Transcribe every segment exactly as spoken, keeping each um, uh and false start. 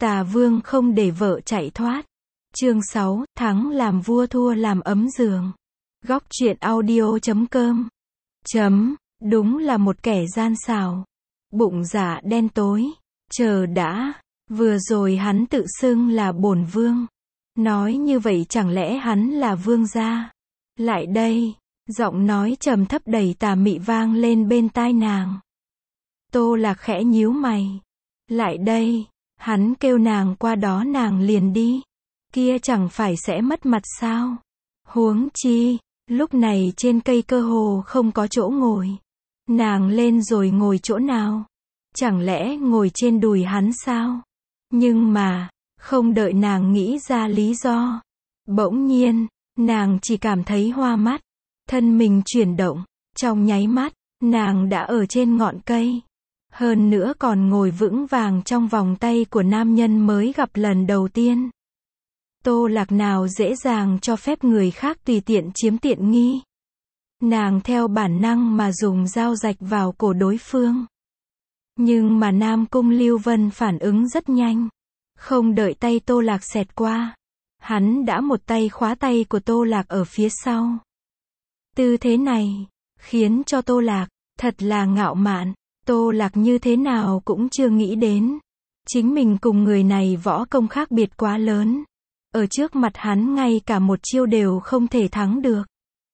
Tà vương không để vợ chạy thoát. Chương sáu, thắng làm vua thua làm ấm giường. Góc truyện audio chấm com. Chấm, đúng là một kẻ gian xảo. Bụng dạ đen tối. Chờ đã, vừa rồi hắn tự xưng là bổn vương. Nói như vậy chẳng lẽ hắn là vương gia? Lại đây, giọng nói trầm thấp đầy tà mị vang lên bên tai nàng. Tô Lạc khẽ nhíu mày. Lại đây, hắn kêu nàng qua đó nàng liền đi. Kia chẳng phải sẽ mất mặt sao? Huống chi, lúc này trên cây cơ hồ không có chỗ ngồi. Nàng lên rồi ngồi chỗ nào? Chẳng lẽ ngồi trên đùi hắn sao? Nhưng mà, không đợi nàng nghĩ ra lý do. Bỗng nhiên, nàng chỉ cảm thấy hoa mắt. Thân mình chuyển động, trong nháy mắt, nàng đã ở trên ngọn cây. Hơn nữa còn ngồi vững vàng trong vòng tay của nam nhân mới gặp lần đầu tiên. Tô Lạc nào dễ dàng cho phép người khác tùy tiện chiếm tiện nghi. Nàng theo bản năng mà dùng dao rạch vào cổ đối phương. Nhưng mà Nam Cung Lưu Vân phản ứng rất nhanh. Không đợi tay Tô Lạc xẹt qua. Hắn đã một tay khóa tay của Tô Lạc ở phía sau. Tư thế này, khiến cho Tô Lạc, thật là ngạo mạn. Tô Lạc như thế nào cũng chưa nghĩ đến. Chính mình cùng người này võ công khác biệt quá lớn. Ở trước mặt hắn ngay cả một chiêu đều không thể thắng được.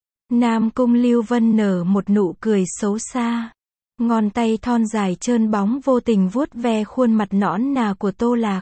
Nam Cung Lưu Vân nở một nụ cười xấu xa. Ngón tay thon dài trơn bóng vô tình vuốt ve khuôn mặt nõn nà của Tô Lạc.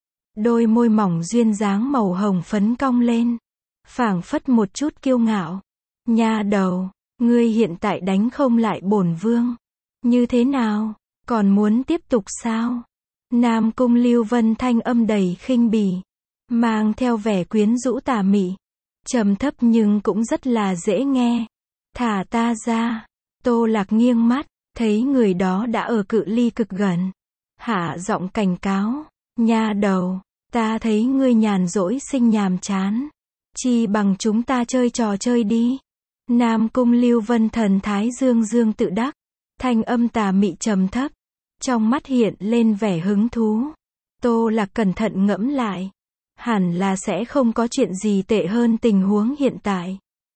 Đôi môi mỏng duyên dáng màu hồng phấn cong lên. Phảng phất một chút kiêu ngạo. Nha đầu, ngươi hiện tại đánh không lại bổn vương. Như thế nào? Còn muốn tiếp tục sao? Nam Cung Lưu Vân thanh âm đầy khinh bỉ. Mang theo vẻ quyến rũ tà mị. Trầm thấp nhưng cũng rất là dễ nghe. Thả ta ra. Tô Lạc nghiêng mắt. Thấy người đó đã ở cự ly cực gần. Hạ giọng cảnh cáo. Nha đầu, ta thấy ngươi nhàn rỗi sinh nhàm chán. Chi bằng chúng ta chơi trò chơi đi. Nam Cung Lưu Vân thần thái dương dương tự đắc. Thanh âm tà mị trầm thấp. Trong mắt hiện lên vẻ hứng thú. Tô Lạc cẩn thận ngẫm lại. Hẳn là sẽ không có chuyện gì tệ hơn tình huống hiện tại.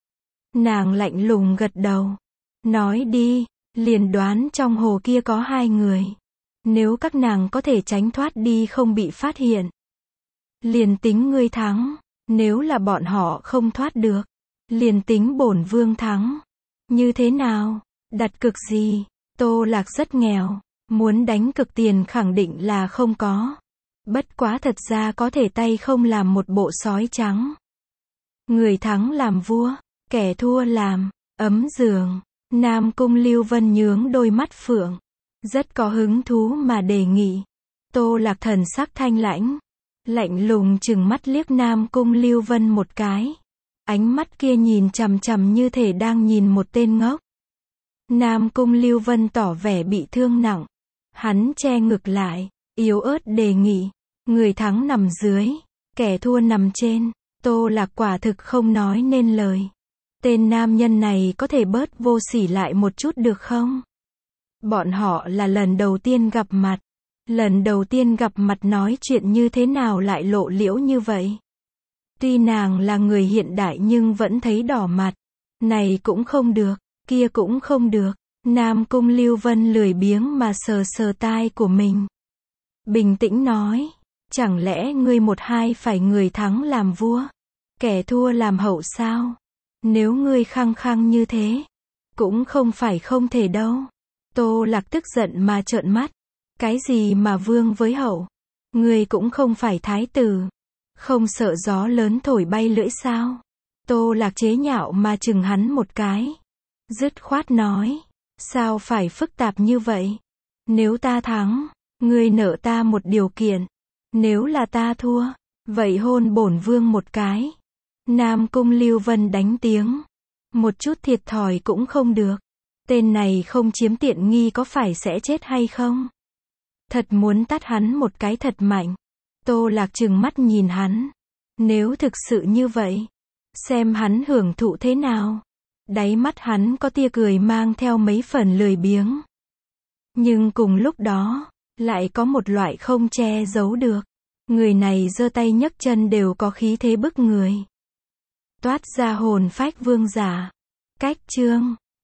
Nàng lạnh lùng gật đầu. Nói đi, liền đoán trong hồ kia có hai người. Nếu các nàng có thể tránh thoát đi không bị phát hiện. Liền tính ngươi thắng. Nếu là bọn họ không thoát được. Liền tính bổn vương thắng. Như thế nào? Đặt cược gì? Tô Lạc rất nghèo. Muốn đánh cược tiền khẳng định là không có. Bất quá thật ra có thể tay không làm một bộ sói trắng. Người thắng làm vua, kẻ thua làm ấm giường. Nam Cung Lưu Vân nhướng đôi mắt phượng. Rất có hứng thú mà đề nghị. Tô Lạc thần sắc thanh lãnh. Lạnh lùng chừng mắt liếc Nam Cung Lưu Vân một cái. Ánh mắt kia nhìn chằm chằm như thể đang nhìn một tên ngốc. Nam Cung Lưu Vân tỏ vẻ bị thương nặng. Hắn che ngực lại, yếu ớt đề nghị. Người thắng nằm dưới, kẻ thua nằm trên. Tô Lạc quả thực không nói nên lời. Tên nam nhân này có thể bớt vô sỉ lại một chút được không? Bọn họ là lần đầu tiên gặp mặt. Lần đầu tiên gặp mặt nói chuyện như thế nào lại lộ liễu như vậy? Tuy nàng là người hiện đại nhưng vẫn thấy đỏ mặt. Này cũng không được, kia cũng không được. Nam Cung Lưu Vân lười biếng mà sờ sờ tai của mình. Bình tĩnh nói. Chẳng lẽ ngươi một hai phải người thắng làm vua? Kẻ thua làm hậu sao? Nếu ngươi khăng khăng như thế. Cũng không phải không thể đâu. Tô Lạc tức giận mà trợn mắt. Cái gì mà vương với hậu? Ngươi cũng không phải thái tử. Không sợ gió lớn thổi bay lưỡi sao? Tô Lạc chế nhạo mà chừng hắn một cái. Dứt khoát nói. Sao phải phức tạp như vậy? Nếu ta thắng, ngươi nợ ta một điều kiện. Nếu là ta thua, vậy hôn bổn vương một cái. Nam Cung Lưu Vân đánh tiếng. Một chút thiệt thòi cũng không được. Tên này không chiếm tiện nghi có phải sẽ chết hay không? Thật muốn tát hắn một cái thật mạnh. Tô Lạc trừng mắt nhìn hắn. Nếu thực sự như vậy, xem hắn hưởng thụ thế nào. Đáy mắt hắn có tia cười mang theo mấy phần lười biếng. Nhưng cùng lúc đó, lại có một loại không che giấu được. Người này giơ tay nhấc chân đều có khí thế bức người. Toát ra hồn phách vương giả. Cách chương